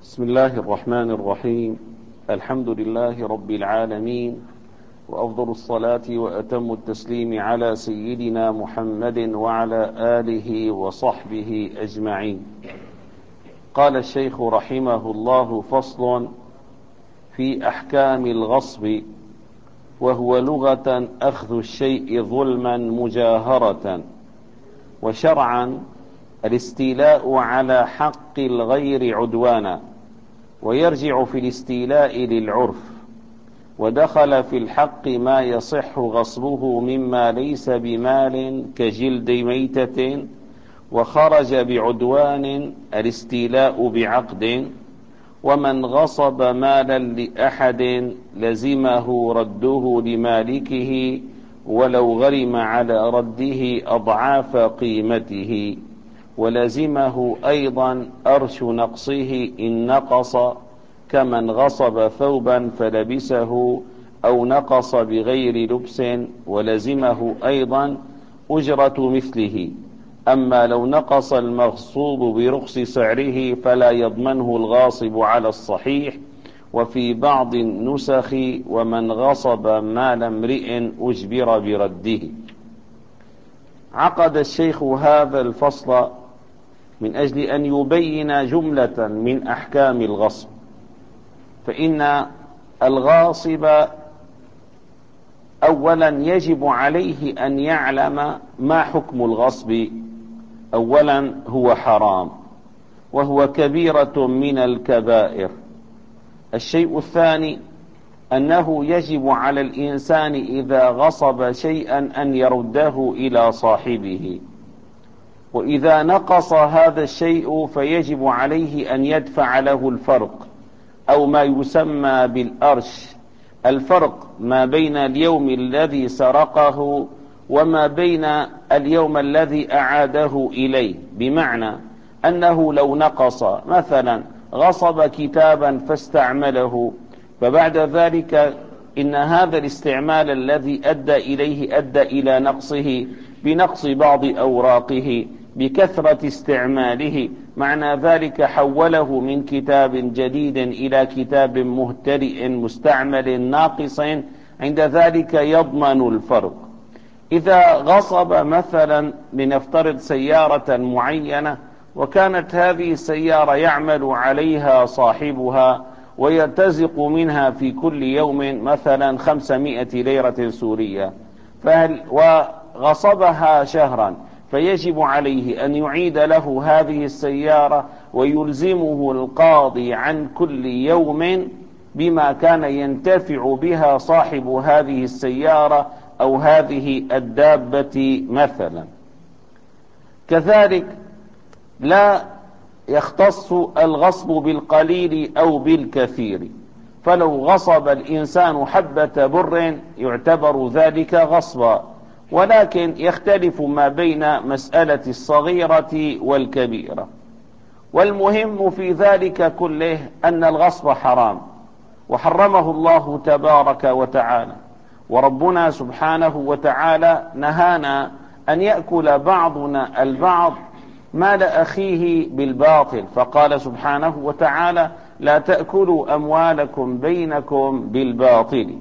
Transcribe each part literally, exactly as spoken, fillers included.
بسم الله الرحمن الرحيم. الحمد لله رب العالمين، وأفضل الصلاة وأتم التسليم على سيدنا محمد وعلى آله وصحبه أجمعين. قال الشيخ رحمه الله: فصل في أحكام الغصب، وهو لغة أخذ الشيء ظلما مجاهرة، وشرعا الاستيلاء على حق الغير عدوانا، ويرجع في الاستيلاء للعرف. ودخل في الحق ما يصح غصبه مما ليس بمال كجلد ميتة، وخرج بعدوان الاستيلاء بعقد. ومن غصب مالا لأحد لزمه رده لمالكه، ولو غرم على رده أضعاف قيمته، ولزمه أيضا أرش نقصه إن نقص، كمن غصب ثوبا فلبسه أو نقص بغير لبس، ولزمه أيضا أجرة مثله. أما لو نقص المغصوب برخص سعره فلا يضمنه الغاصب على الصحيح. وفي بعض النسخ: ومن غصب مال امرئ أجبر برده. عقد الشيخ هذا الفصل من أجل أن يبين جملة من أحكام الغصب. فإن الغاصب أولا يجب عليه أن يعلم ما حكم الغصب. أولا هو حرام، وهو كبيرة من الكبائر. الشيء الثاني أنه يجب على الإنسان إذا غصب شيئا أن يرده إلى صاحبه، وإذا نقص هذا الشيء فيجب عليه أن يدفع له الفرق، أو ما يسمى بالأرش، الفرق ما بين اليوم الذي سرقه وما بين اليوم الذي أعاده إليه. بمعنى أنه لو نقص، مثلا غصب كتابا فاستعمله، فبعد ذلك إن هذا الاستعمال الذي أدى إليه أدى إلى نقصه بنقص بعض أوراقه بكثرة استعماله، معنى ذلك حوله من كتاب جديد إلى كتاب مهترئ مستعمل ناقص، عند ذلك يضمن الفرق. إذا غصب مثلا لنفترض سيارة معينة، وكانت هذه السيارة يعمل عليها صاحبها ويرتزق منها في كل يوم مثلا خمسمائة ليرة سورية، فهل وغصبها شهرا، فيجب عليه أن يعيد له هذه السيارة، ويلزمه القاضي عن كل يوم بما كان ينتفع بها صاحب هذه السيارة أو هذه الدابة مثلا. كذلك لا يختص الغصب بالقليل أو بالكثير، فلو غصب الإنسان حبة بر يعتبر ذلك غصبا، ولكن يختلف ما بين مسألة الصغيرة والكبيرة. والمهم في ذلك كله أن الغصب حرام، وحرمه الله تبارك وتعالى. وربنا سبحانه وتعالى نهانا أن يأكل بعضنا البعض مال أخيه بالباطل، فقال سبحانه وتعالى: لا تأكلوا أموالكم بينكم بالباطل.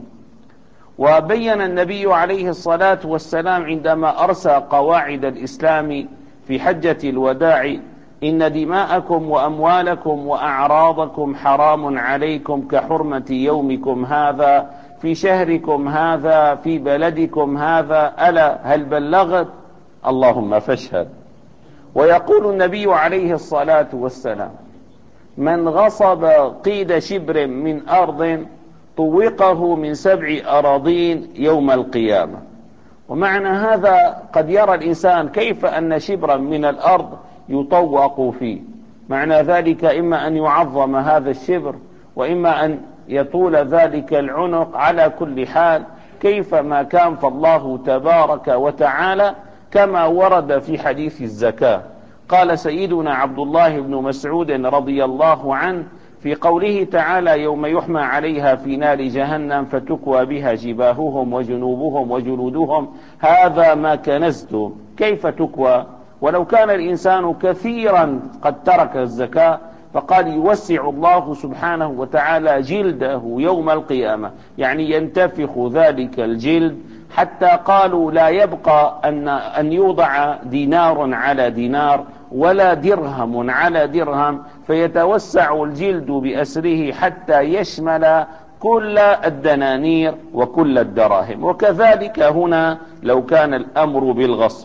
وبين النبي عليه الصلاة والسلام عندما أرسى قواعد الإسلام في حجة الوداع: إن دماءكم وأموالكم وأعراضكم حرام عليكم كحرمة يومكم هذا في شهركم هذا في بلدكم هذا، ألا هل بلغت؟ اللهم فاشهد. ويقول النبي عليه الصلاة والسلام: من غصب قيد شبر من أرض طوقه من سبع أراضين يوم القيامة. ومعنى هذا قد يرى الإنسان كيف أن شبرا من الأرض يطوق فيه، معنى ذلك إما أن يعظم هذا الشبر، وإما أن يطول ذلك العنق. على كل حال كيف ما كان، فالله تبارك وتعالى كما ورد في حديث الزكاة، قال سيدنا عبد الله بن مسعود رضي الله عنه في قوله تعالى: يوم يحمى عليها في نار جهنم فتكوى بها جباههم وجنوبهم وجلودهم هذا ما كنزتم. كيف تكوى؟ ولو كان الإنسان كثيرا قد ترك الزكاة فقال يوسع الله سبحانه وتعالى جلده يوم القيامة، يعني ينتفخ ذلك الجلد حتى قالوا لا يبقى أن, أن يوضع دينار على دينار ولا درهم على درهم، فيتوسع الجلد بأسره حتى يشمل كل الدنانير وكل الدراهم. وكذلك هنا لو كان الأمر بالغصب.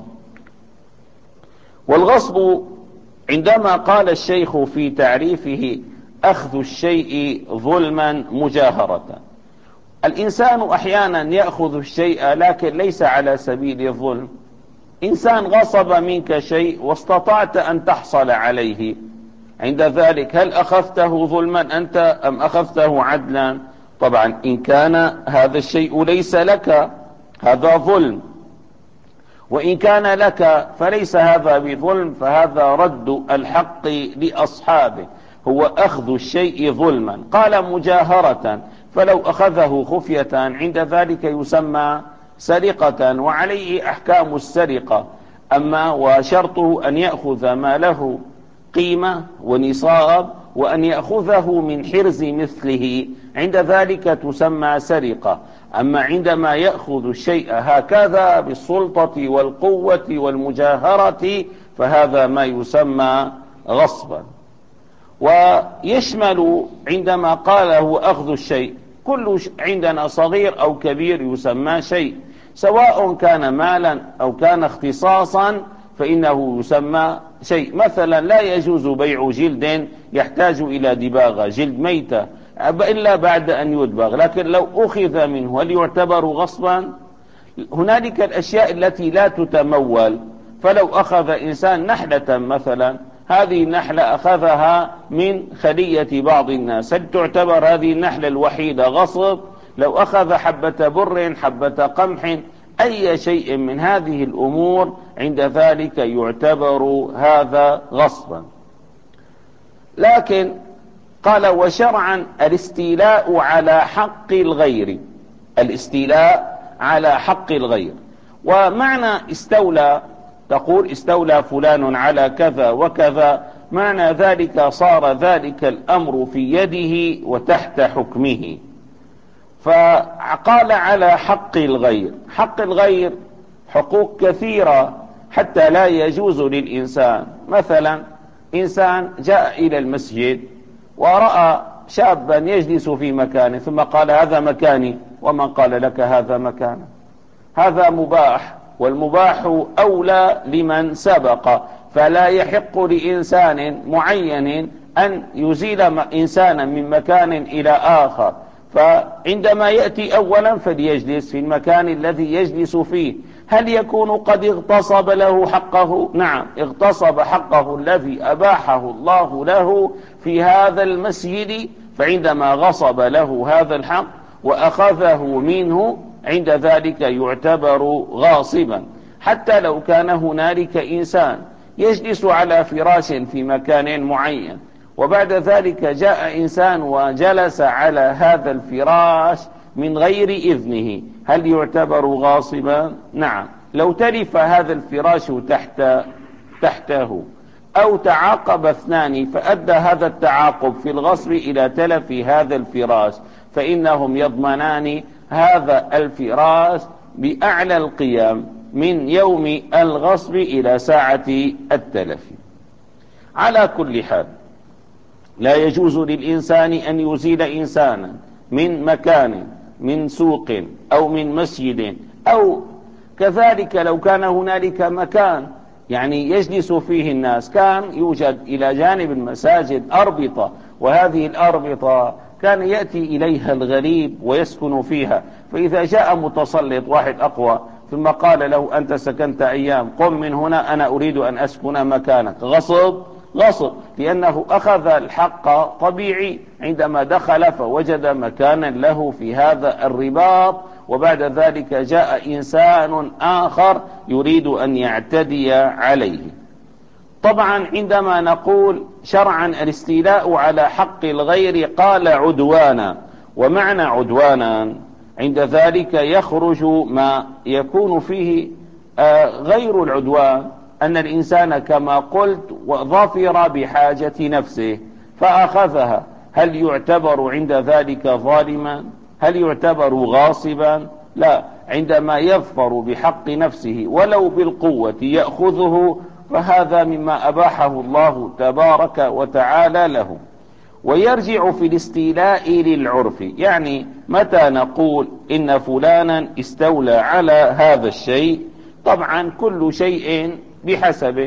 والغصب عندما قال الشيخ في تعريفه أخذ الشيء ظلما مجاهرة، الإنسان أحيانا يأخذ الشيء لكن ليس على سبيل الظلم. إنسان غصب منك شيء واستطعت أن تحصل عليه، عند ذلك هل أخذته ظلما أنت أم أخذته عدلا؟ طبعا إن كان هذا الشيء ليس لك هذا ظلم، وإن كان لك فليس هذا بظلم، فهذا رد الحق لأصحابه، هو أخذ الشيء ظلما. قال مجاهرة، فلو أخذه خفية عند ذلك يسمى سرقة وعليه أحكام السرقة. أما وشرطه أن يأخذ ما له قيمة ونصاب وأن يأخذه من حرز مثله، عند ذلك تسمى سرقة. أما عندما يأخذ الشيء هكذا بالسلطة والقوة والمجاهرة فهذا ما يسمى غصبا. ويشمل عندما قاله أخذ الشيء كل عندنا صغير أو كبير يسمى شيء، سواء كان مالا أو كان اختصاصا فإنه يسمى شيء. مثلا لا يجوز بيع جلد يحتاج إلى دباغة، جلد ميتة، إلا بعد أن يدبغ، لكن لو أخذ منه هل يعتبر غصبا؟ هنالك الأشياء التي لا تتمول، فلو أخذ إنسان نحلة مثلا، هذه النحلة أخذها من خلية بعض الناس، هل تعتبر هذه النحلة الوحيدة غصب؟ لو أخذ حبة بر، حبة قمح، أي شيء من هذه الأمور عند ذلك يعتبر هذا غصبا. لكن قال وشرعا الاستيلاء على حق الغير، الاستيلاء على حق الغير. ومعنى استولى، تقول استولى فلان على كذا وكذا، معنى ذلك صار ذلك الأمر في يده وتحت حكمه. فقال على حق الغير، حق الغير حقوق كثيرة حتى لا يجوز للإنسان. مثلا إنسان جاء إلى المسجد ورأى شابا يجلس في مكانه ثم قال هذا مكاني، ومن قال لك هذا مكانه؟ هذا مباح، والمباح أولى لمن سبق، فلا يحق لإنسان معين أن يزيل إنسانا من مكان إلى آخر. فعندما يأتي أولا فليجلس في المكان الذي يجلس فيه. هل يكون قد اغتصب له حقه؟ نعم، اغتصب حقه الذي أباحه الله له في هذا المسجد، فعندما غصب له هذا الحق وأخذه منه عند ذلك يعتبر غاصبا. حتى لو كان هنالك إنسان يجلس على فراش في مكان معين، وبعد ذلك جاء إنسان وجلس على هذا الفراش من غير إذنه، هل يعتبر غاصبا؟ نعم. لو تلف هذا الفراش تحت تحته أو تعاقب اثنان فأدى هذا التعاقب في الغصب إلى تلف هذا الفراش، فإنهم يضمنان هذا الفراش بأعلى القيم من يوم الغصب إلى ساعة التلف. على كل حال لا يجوز للإنسان أن يزيل إنسانا من مكان، من سوق أو من مسجد، أو كذلك لو كان هنالك مكان يعني يجلس فيه الناس، كان يوجد إلى جانب المساجد أربطة، وهذه الأربطة كان يأتي إليها الغريب ويسكن فيها، فإذا جاء متسلط واحد أقوى ثم قال له أنت سكنت أيام، قم من هنا أنا أريد أن أسكن مكانك، غصب؟ غصب، لأنه أخذ الحق طبيعي عندما دخل فوجد مكانا له في هذا الرباط، وبعد ذلك جاء إنسان آخر يريد أن يعتدي عليه. طبعا عندما نقول شرعا الاستيلاء على حق الغير قال عدوانا، ومعنى عدوانا عند ذلك يخرج ما يكون فيه غير العدوان، أن الإنسان كما قلت ظفر بحاجة نفسه، فأخذها، هل يعتبر عند ذلك ظالما؟ هل يعتبر غاصبا؟ لا، عندما يظفر بحق نفسه ولو بالقوة يأخذه، فهذا مما أباحه الله تبارك وتعالى له. ويرجع في الاستيلاء للعرف، يعني متى نقول إن فلانا استولى على هذا الشيء؟ طبعا كل شيء بحسبه.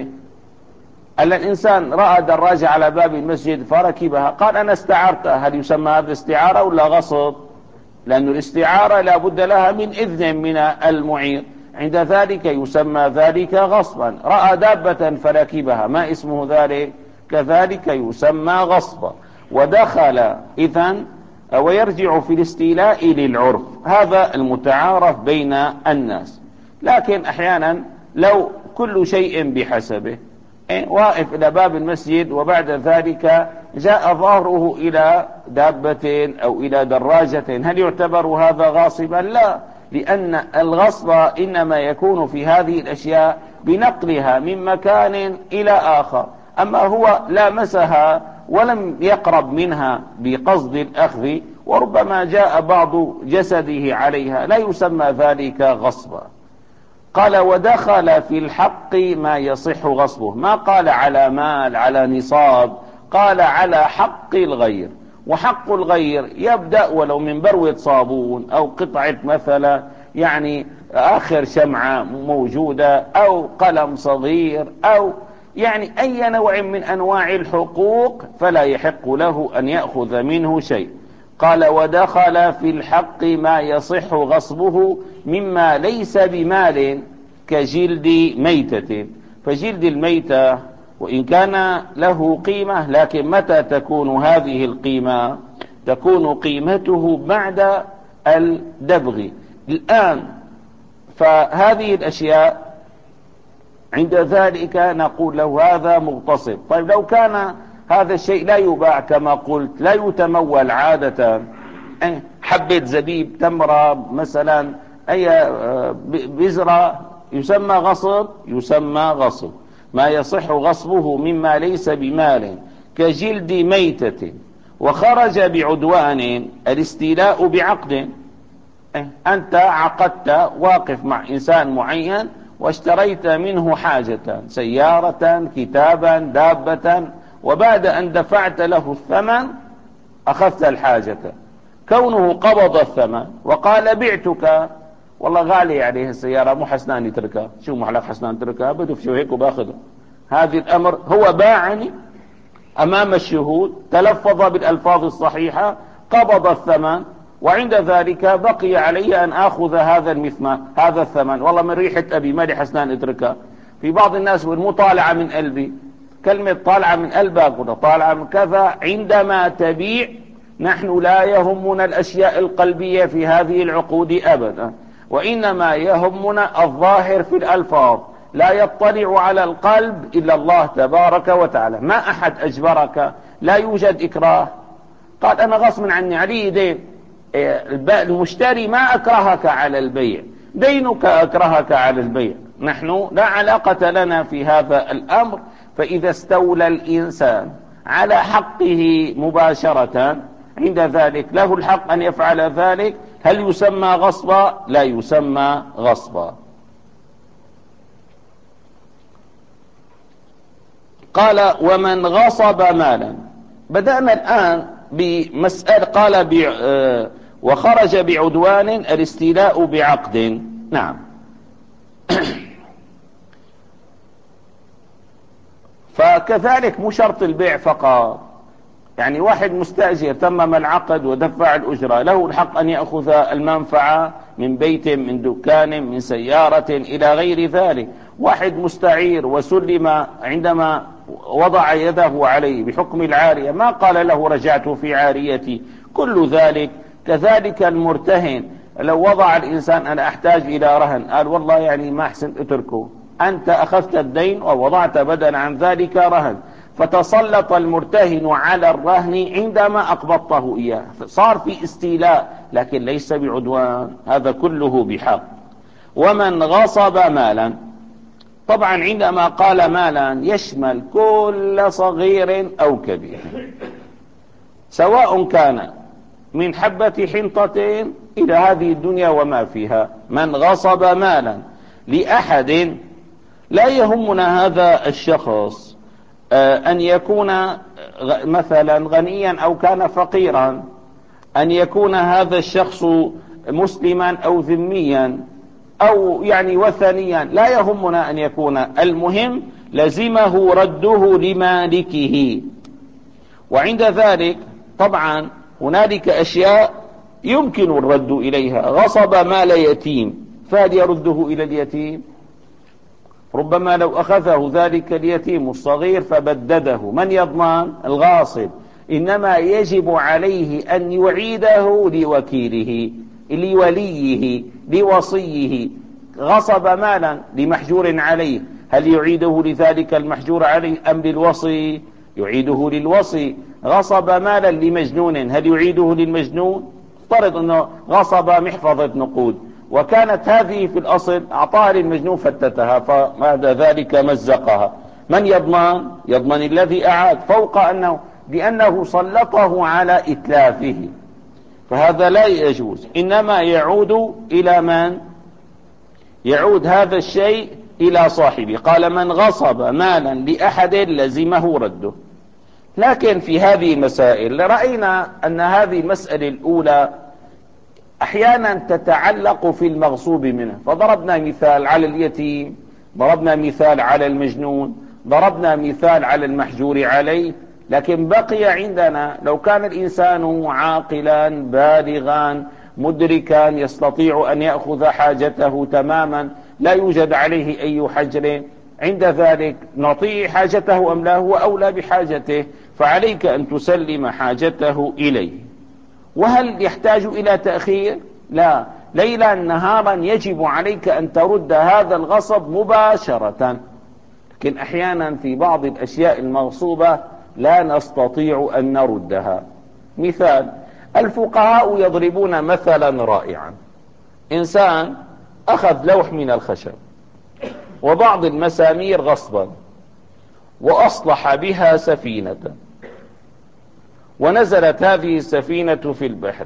الإنسان رأى دراجة على باب المسجد فركبها، قال أنا استعرتها، هل يسمى هذا استعارة ولا غصب؟ لأن الاستعارة لا بد لها من إذن من المعير، عند ذلك يسمى ذلك غصبا. رأى دابة فركبها، ما اسمه ذلك؟ كذلك يسمى غصبا. ودخل إذن ويرجع في الاستيلاء للعرف، هذا المتعارف بين الناس. لكن أحيانا لو كل شيء بحسبه، واقف إلى باب المسجد وبعد ذلك جاء ظهره إلى دابة أو إلى دراجة، هل يعتبر هذا غاصبا؟ لا، لأن الغصب إنما يكون في هذه الأشياء بنقلها من مكان إلى آخر، أما هو لامسها ولم يقرب منها بقصد الأخذ، وربما جاء بعض جسده عليها، لا يسمى ذلك غصبا. قال ودخل في الحق ما يصح غصبه، ما قال على مال على نصاب، قال على حق الغير. وحق الغير يبدأ ولو من بروة صابون أو قطعة مثلا يعني آخر شمعة موجودة أو قلم صغير أو يعني أي نوع من أنواع الحقوق، فلا يحق له أن يأخذ منه شيء. قال ودخل في الحق ما يصح غصبه مما ليس بمال كجلد ميتة. فجلد الميتة وإن كان له قيمة، لكن متى تكون هذه القيمة؟ تكون قيمته بعد الدبغ. الآن فهذه الأشياء عند ذلك نقول له هذا مغتصب. طيب لو كان هذا الشيء لا يباع كما قلت، لا يتمول عادة، حبة زبيب، تمرة مثلا، أي بذرة، يسمى غصب؟ يسمى غصب. ما يصح غصبه مما ليس بمال كجلد ميتة. وخرج بعدوان، الاستيلاء بعقد، أنت عقدت واقف مع إنسان معين واشتريت منه حاجة، سيارة، كتابا، دابة، وبعد أن دفعت له الثمن أخذت الحاجة. كونه قبض الثمن وقال بعتك، والله غالي عليه السيارة، مو حسنان يتركها، شو محلك حسنان تركها، بده في شو هيك وباخذها. هذه الأمر هو باعني أمام الشهود، تلفظ بالألفاظ الصحيحة، قبض الثمن، وعند ذلك بقي علي أن أخذ هذا المثمن، هذا الثمن، والله من ريحة أبي ما لي حسنان اتركها. في بعض الناس والمطالعة من قلبي، كلمة طالعة من قلبك ولا طالعة من كذا. عندما تبيع نحن لا يهمنا الأشياء القلبية في هذه العقود أبدا، وإنما يهمنا الظاهر في الألفاظ. لا يطلع على القلب إلا الله تبارك وتعالى. ما أحد أجبرك، لا يوجد إكراه. قال أنا غصب عني علي دين، المشتري ما أكرهك على البيع، دينك أكرهك على البيع. نحن لا علاقة لنا في هذا الأمر. فإذا استولى الإنسان على حقه مباشرة، عند ذلك له الحق أن يفعل ذلك. هل يسمى غصبا؟ لا يسمى غصبا. قال ومن غصب مالا. بدأنا الآن بمسألة، قال ب... وخرج بعدوان، الاستيلاء بعقد. نعم. فكذلك مو شرط البيع فقط، يعني واحد مستأجر تمم العقد ودفع الأجرة، له الحق أن يأخذ المنفعة من بيت، من دكان، من سيارة إلى غير ذلك. واحد مستعير وسلم عندما وضع يده عليه بحكم العارية، ما قال له رجعت في عاريتي، كل ذلك. كذلك المرتهن، لو وضع الإنسان أنا أحتاج إلى رهن، قال والله يعني ما أحسن أتركه، أنت أخذت الدين ووضعت بدلا عن ذلك رهن، فتسلط المرتهن على الرهن عندما أقبضته إياه، صار في استيلاء لكن ليس بعدوان، هذا كله بحق. ومن غصب مالا، طبعا عندما قال مالا يشمل كل صغير أو كبير، سواء كان من حبة حنطة إلى هذه الدنيا وما فيها. من غصب مالا لأحد، لا يهمنا هذا الشخص أن يكون مثلا غنيا أو كان فقيرا، أن يكون هذا الشخص مسلما أو ذميا أو يعني وثنيا، لا يهمنا أن يكون، المهم لزمه رده لمالكه. وعند ذلك طبعا هنالك أشياء يمكن الرد إليها. غصب مال يتيم، فهل يرده إلى اليتيم؟ ربما لو أخذه ذلك اليتيم الصغير فبدده، من يضمن؟ الغاصب. إنما يجب عليه أن يعيده لوكيله، لوليه، لوصيه. غصب مالا لمحجور عليه، هل يعيده لذلك المحجور عليه أم للوصي؟ يعيده للوصي. غصب مالا لمجنون، هل يعيده للمجنون؟ افترض أنه غصب محفظة نقود وكانت هذه في الأصل أعطاها للمجنون فتتها، فبعد ذلك مزقها، من يضمن؟ يضمن الذي أعاد، فوق أنه لأنه سلطه على إتلافه، فهذا لا يجوز. إنما يعود إلى من؟ يعود هذا الشيء إلى صاحبه. قال من غصب مالا لأحد لزمه رده. لكن في هذه المسائل رأينا أن هذه المسألة الأولى أحيانا تتعلق في المغصوب منه، فضربنا مثال على اليتيم، ضربنا مثال على المجنون، ضربنا مثال على المحجور عليه. لكن بقي عندنا لو كان الإنسان عاقلا بالغا مدركا يستطيع أن يأخذ حاجته تماما، لا يوجد عليه أي حجر، عند ذلك نعطيه حاجته أم لا؟ هو أولى بحاجته، فعليك أن تسلم حاجته إليه. وهل يحتاج إلى تأخير؟ لا، ليلا نهارا يجب عليك أن ترد هذا الغصب مباشرة. لكن أحيانا في بعض الأشياء المغصوبة لا نستطيع أن نردها. مثال، الفقهاء يضربون مثلا رائعا. إنسان أخذ لوح من الخشب وبعض المسامير غصبا وأصلح بها سفينة، ونزلت هذه السفينة في البحر،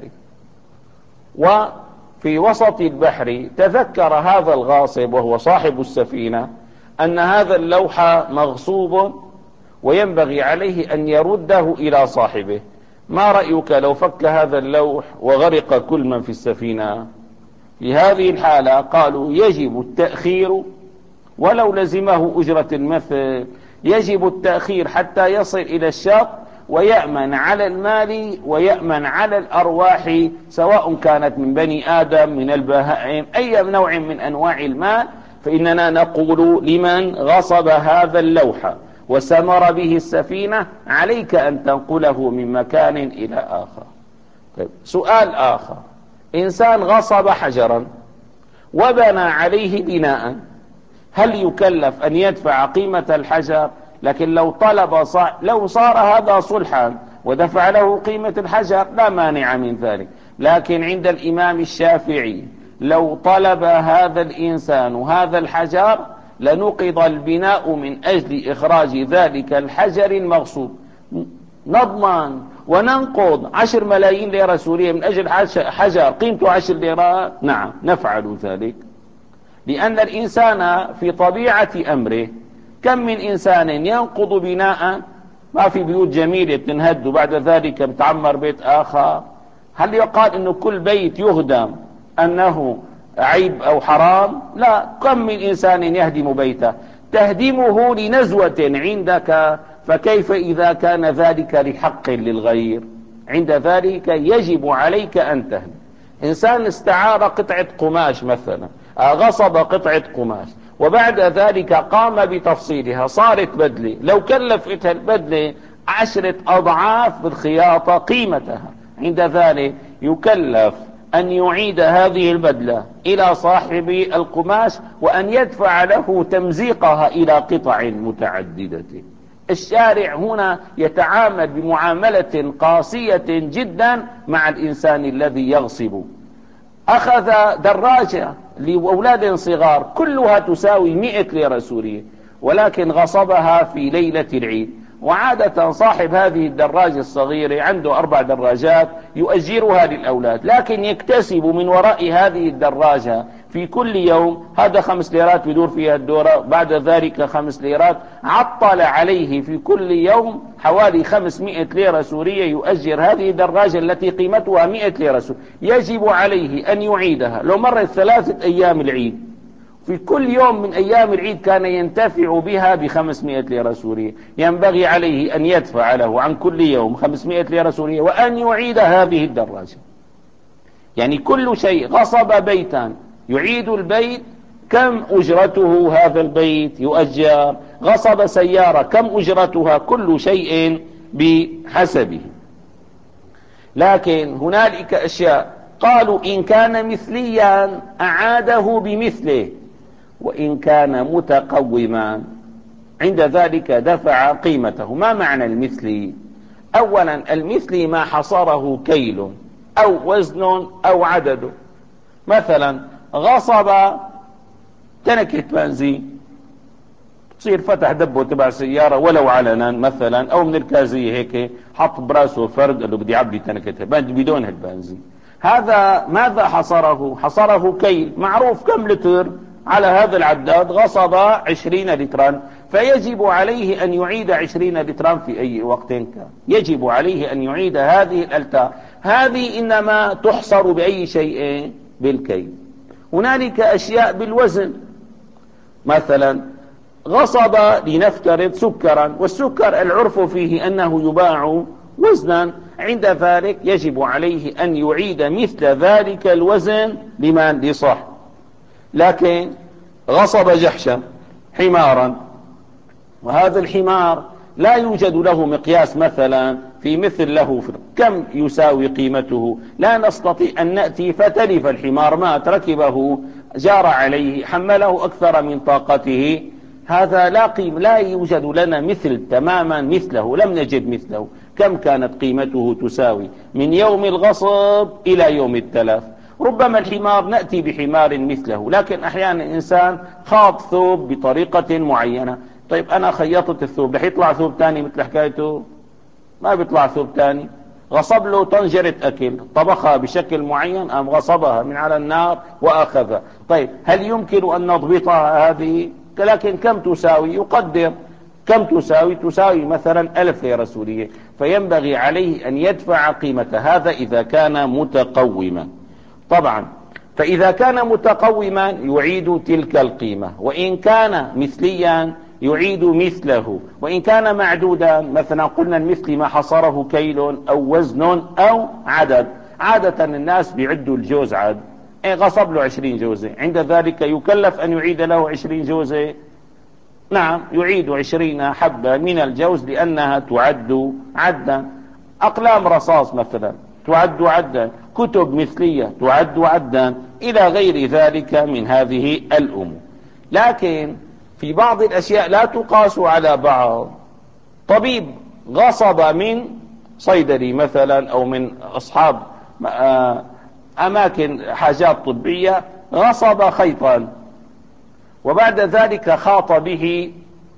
وفي وسط البحر تذكر هذا الغاصب وهو صاحب السفينة أن هذا اللوح مغصوب وينبغي عليه أن يرده إلى صاحبه. ما رأيك لو فك هذا اللوح وغرق كل من في السفينة؟ في هذه الحالة قالوا يجب التأخير ولو لزمه أجرة المثل، يجب التأخير حتى يصل إلى الشط ويأمن على المال ويأمن على الأرواح، سواء كانت من بني آدم من البهائم أي نوع من أنواع المال. فإننا نقول لمن غصب هذا اللوح وسمر به السفينة عليك أن تنقله من مكان إلى آخر. طيب، سؤال آخر، إنسان غصب حجرا وبنى عليه بناء، هل يكلف أن يدفع قيمة الحجر؟ لكن لو طلب صع... لو صار هذا صلحا ودفع له قيمة الحجر لا مانع من ذلك. لكن عند الإمام الشافعي لو طلب هذا الإنسان هذا الحجر لنقض البناء من أجل إخراج ذلك الحجر المغصوب. نضمن وننقض عشر ملايين ليرة سورية من أجل حجر قيمته عشر ليرات؟ نعم نفعل ذلك، لأن الإنسان في طبيعة أمره كم من إنسان ينقض بناء، ما في بيوت جميلة تنهد وبعد ذلك بتعمر بيت آخر. هل يقال أنه كل بيت يهدم أنه عيب أو حرام؟ لا، كم من إنسان يهدم بيته، تهدمه لنزوة عندك، فكيف إذا كان ذلك لحق للغير؟ عند ذلك يجب عليك أن تهدم. إنسان استعار قطعة قماش مثلا، غصب قطعة قماش وبعد ذلك قام بتفصيلها صارت بدلة، لو كلفتها البدلة عشرة أضعاف بالخياطة قيمتها، عند ذلك يكلف أن يعيد هذه البدلة إلى صاحب القماش وأن يدفع له تمزيقها إلى قطع متعددة. الشارع هنا يتعامل بمعاملة قاسية جدا مع الإنسان الذي يغصب. أخذ دراجة لأولاد صغار كلها تساوي مئة ليرة سورية، ولكن غصبها في ليلة العيد وعادة صاحب هذه الدراجة الصغيرة عنده أربع دراجات يؤجرها للأولاد، لكن يكتسب من وراء هذه الدراجة في كل يوم، هذا خمس ليرات بدور فيها الدورة، بعد ذلك خمس ليرات، عطل عليه في كل يوم حوالي خمسمائة ليرة سورية يؤجر هذه الدراجة التي قيمتها مائة ليرة سورية. يجب عليه أن يعيدها لو مرت ثلاثة أيام العيد، في كل يوم من أيام العيد كان ينتفع بها بخمسمائة ليرة سورية، ينبغي عليه أن يدفع له عن كل يوم خمسمائة ليرة سورية وأن يعيد هذه الدراجة. يعني كل شيء، غصب بيتا يعيد البيت، كم أجرته هذا البيت يؤجر؟ غصب سيارة، كم أجرتها؟ كل شيء بحسبه. لكن هنالك أشياء قالوا إن كان مثليا أعاده بمثله، وإن كان متقوما عند ذلك دفع قيمته. ما معنى المثلي؟ أولا المثلي ما حصره كيل أو وزن أو عدد. مثلا غصب تنكة بنزين، تصير فتح دبه تبع سيارة ولو علنا مثلا، أو من الكازية هيك حط براسه فرد قال له بدي عبي تنكة بدون هالبنزين. هذا ماذا حصره؟ حصره كيل، معروف كم لتر على هذا العداد، غصب عشرين لترا، فيجب عليه أن يعيد عشرين لترا في أي وقت كان. يجب عليه أن يعيد هذه الألتار. هذه إنما تحصر بأي شيء؟ بالكيل. هنالك أشياء بالوزن، مثلا غصب لنفترض سكرا، والسكر العرف فيه أنه يباع وزنا، عند ذلك يجب عليه أن يعيد مثل ذلك الوزن لمن؟ لصح. لكن غصب جحشا حمارا، وهذا الحمار لا يوجد له مقياس مثلا في مثل له كم يساوي قيمته، لا نستطيع أن نأتي فتلف الحمار، مات، ركبه، جار عليه، حمله أكثر من طاقته، هذا لا قيمة، لا يوجد لنا مثل تماما مثله، لم نجد مثله. كم كانت قيمته تساوي من يوم الغصب إلى يوم التلف؟ ربما الحمار نأتي بحمار مثله، لكن أحيانا إنسان خاض ثوب بطريقة معينة، طيب أنا خيطت الثوب، رح يطلع ثوب تاني مثل حكايته؟ ما بيطلع ثوب تاني. غصب له طنجرة أكل، طبخها بشكل معين، أم غصبها من على النار وأخذها، طيب هل يمكن أن نضبطها هذه؟ لكن كم تساوي؟ يقدر كم تساوي؟ تساوي مثلا ألف ليرة سورية، فينبغي عليه أن يدفع قيمة هذا إذا كان متقوما. طبعا فإذا كان متقوما يعيد تلك القيمة، وإن كان مثليا يعيد مثله، وإن كان معدودا مثلا قلنا المثل ما حصره كيل أو وزن أو عدد. عادة الناس بيعدوا الجوز عد، إيه غصب له عشرين جوزة، عند ذلك يكلف أن يعيد له عشرين جوزة؟ نعم، يعيد عشرين حبة من الجوز لأنها تعد عدا. أقلام رصاص مثلا تعد عدا، كتب مثلية تعد عدا، إلى غير ذلك من هذه الأمور. لكن في بعض الأشياء لا تقاس على بعض. طبيب غصب من صيدلي مثلا أو من أصحاب أماكن حاجات طبية، غصب خيطا وبعد ذلك خاط به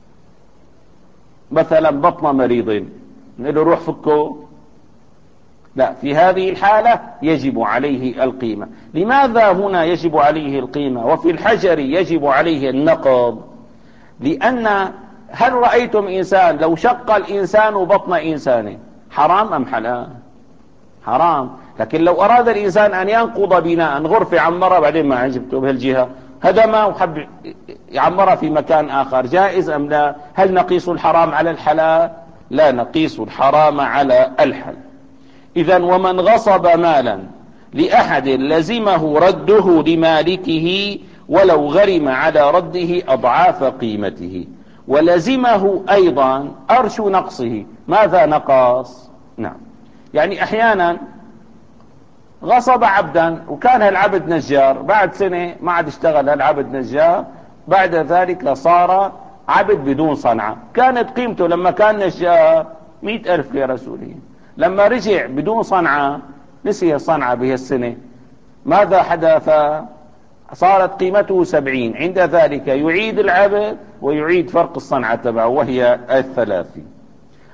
مثلا بطن مريض، نقول له روح فكه؟ لا، في هذه الحالة يجب عليه القيمة. لماذا هنا يجب عليه القيمة وفي الحجر يجب عليه النقض؟ لأن هل رأيتم إنسان لو شق الإنسان بطن إنسان حرام أم حلال؟ حرام. لكن لو أراد الإنسان أن ينقض بناء، غرفة عمرها بعدين ما عجبته بهالجهة هدمها وحب يعمرها في مكان آخر، جائز أم لا؟ هل نقيس الحرام على الحلال؟ لا نقيس الحرام على الحلال. إذن ومن غصب مالا لأحد لزمه رده لمالكه ولو غرم على رده أضعاف قيمته، ولزمه أيضا أرش نقصه. ماذا نقص؟ نعم، يعني أحيانا غصب عبدا وكان هالعبد نجار، بعد سنة ما عاد اشتغل هالعبد نجار، بعد ذلك صار عبد بدون صنعة. كانت قيمته لما كان نجار مئة ألف ليرة سورية، لما رجع بدون صنعة نسي الصنعة بهالسنة، ماذا حدث؟ صارت قيمته سبعين، عند ذلك يعيد العبد ويعيد فرق الصنعة تبعه وهي الثلاثين.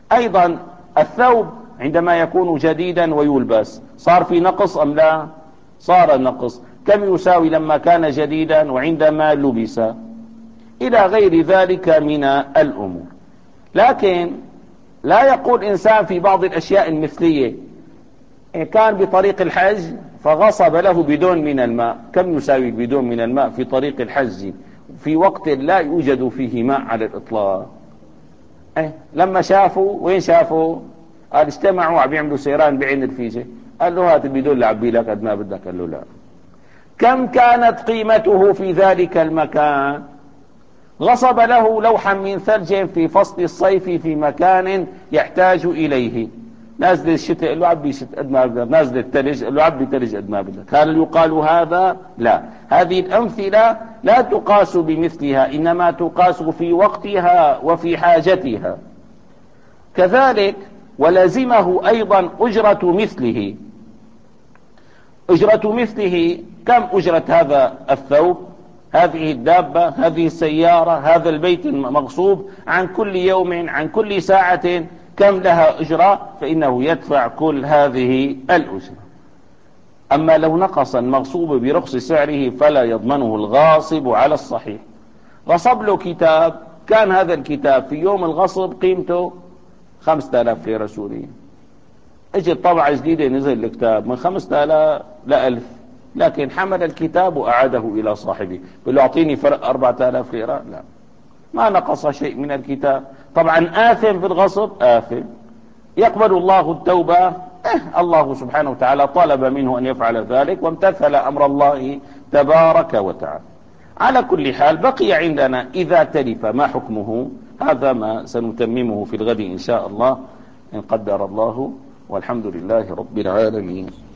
أيضا الثوب عندما يكون جديدا ويلبس صار في نقص أم لا؟ صار نقص. كم يساوي لما كان جديدا وعندما لبس؟ إلى غير ذلك من الأمور. لكن لا يقول إنسان في بعض الأشياء المثلية إن كان بطريق الحج فغصب له بدون من الماء، كم يساوي بدون من الماء في طريق الحج في وقت لا يوجد فيه ماء على الإطلاق؟ إيه لما شافوا، وين شافوا؟ قال اجتمعوا عم يعملوا سيران بعين الفيجة، قال له هات البدون لعبي لك قد ما بدك، قال له لا. كم كانت قيمته في ذلك المكان؟ غصب له لوحا من ثلج في فصل الصيف في مكان يحتاج إليه، نازل الشتاء قال له عبي شتاء قد ما بدك، نازل الثلج قال له عبي ثلج قد ما بدك. هل يقال هذا؟ لا. هذه الأمثلة لا تقاس بمثلها، إنما تقاس في وقتها وفي حاجتها. كذلك ولزمه أيضا أجرة مثله. أجرة مثله، كم أجرة هذا الثوب، هذه الدابة، هذه السيارة، هذا البيت المغصوب، عن كل يوم عن كل ساعة كم لها أجرة، فإنه يدفع كل هذه الأجرة. أما لو نقص المغصوب برخص سعره فلا يضمنه الغاصب على الصحيح. غصب له كتاب، كان هذا الكتاب في يوم الغصب قيمته خمسة آلاف ليرة سورية، اجت طبعة جديدة نزل الكتاب من خمسة آلاف لألف، لكن حمل الكتاب وأعاده إلى صاحبه، بل أعطيني فرق أربعة آلاف ليرة، لا، ما نقص شيء من الكتاب. طبعا آثم في الغصب، آثم. يقبل الله التوبة؟ إيه الله سبحانه وتعالى طلب منه أن يفعل ذلك وامتثل أمر الله تبارك وتعالى. على كل حال بقي عندنا إذا تلف ما حكمه، هذا ما سنتممه في الغد إن شاء الله إن قدر الله، والحمد لله رب العالمين.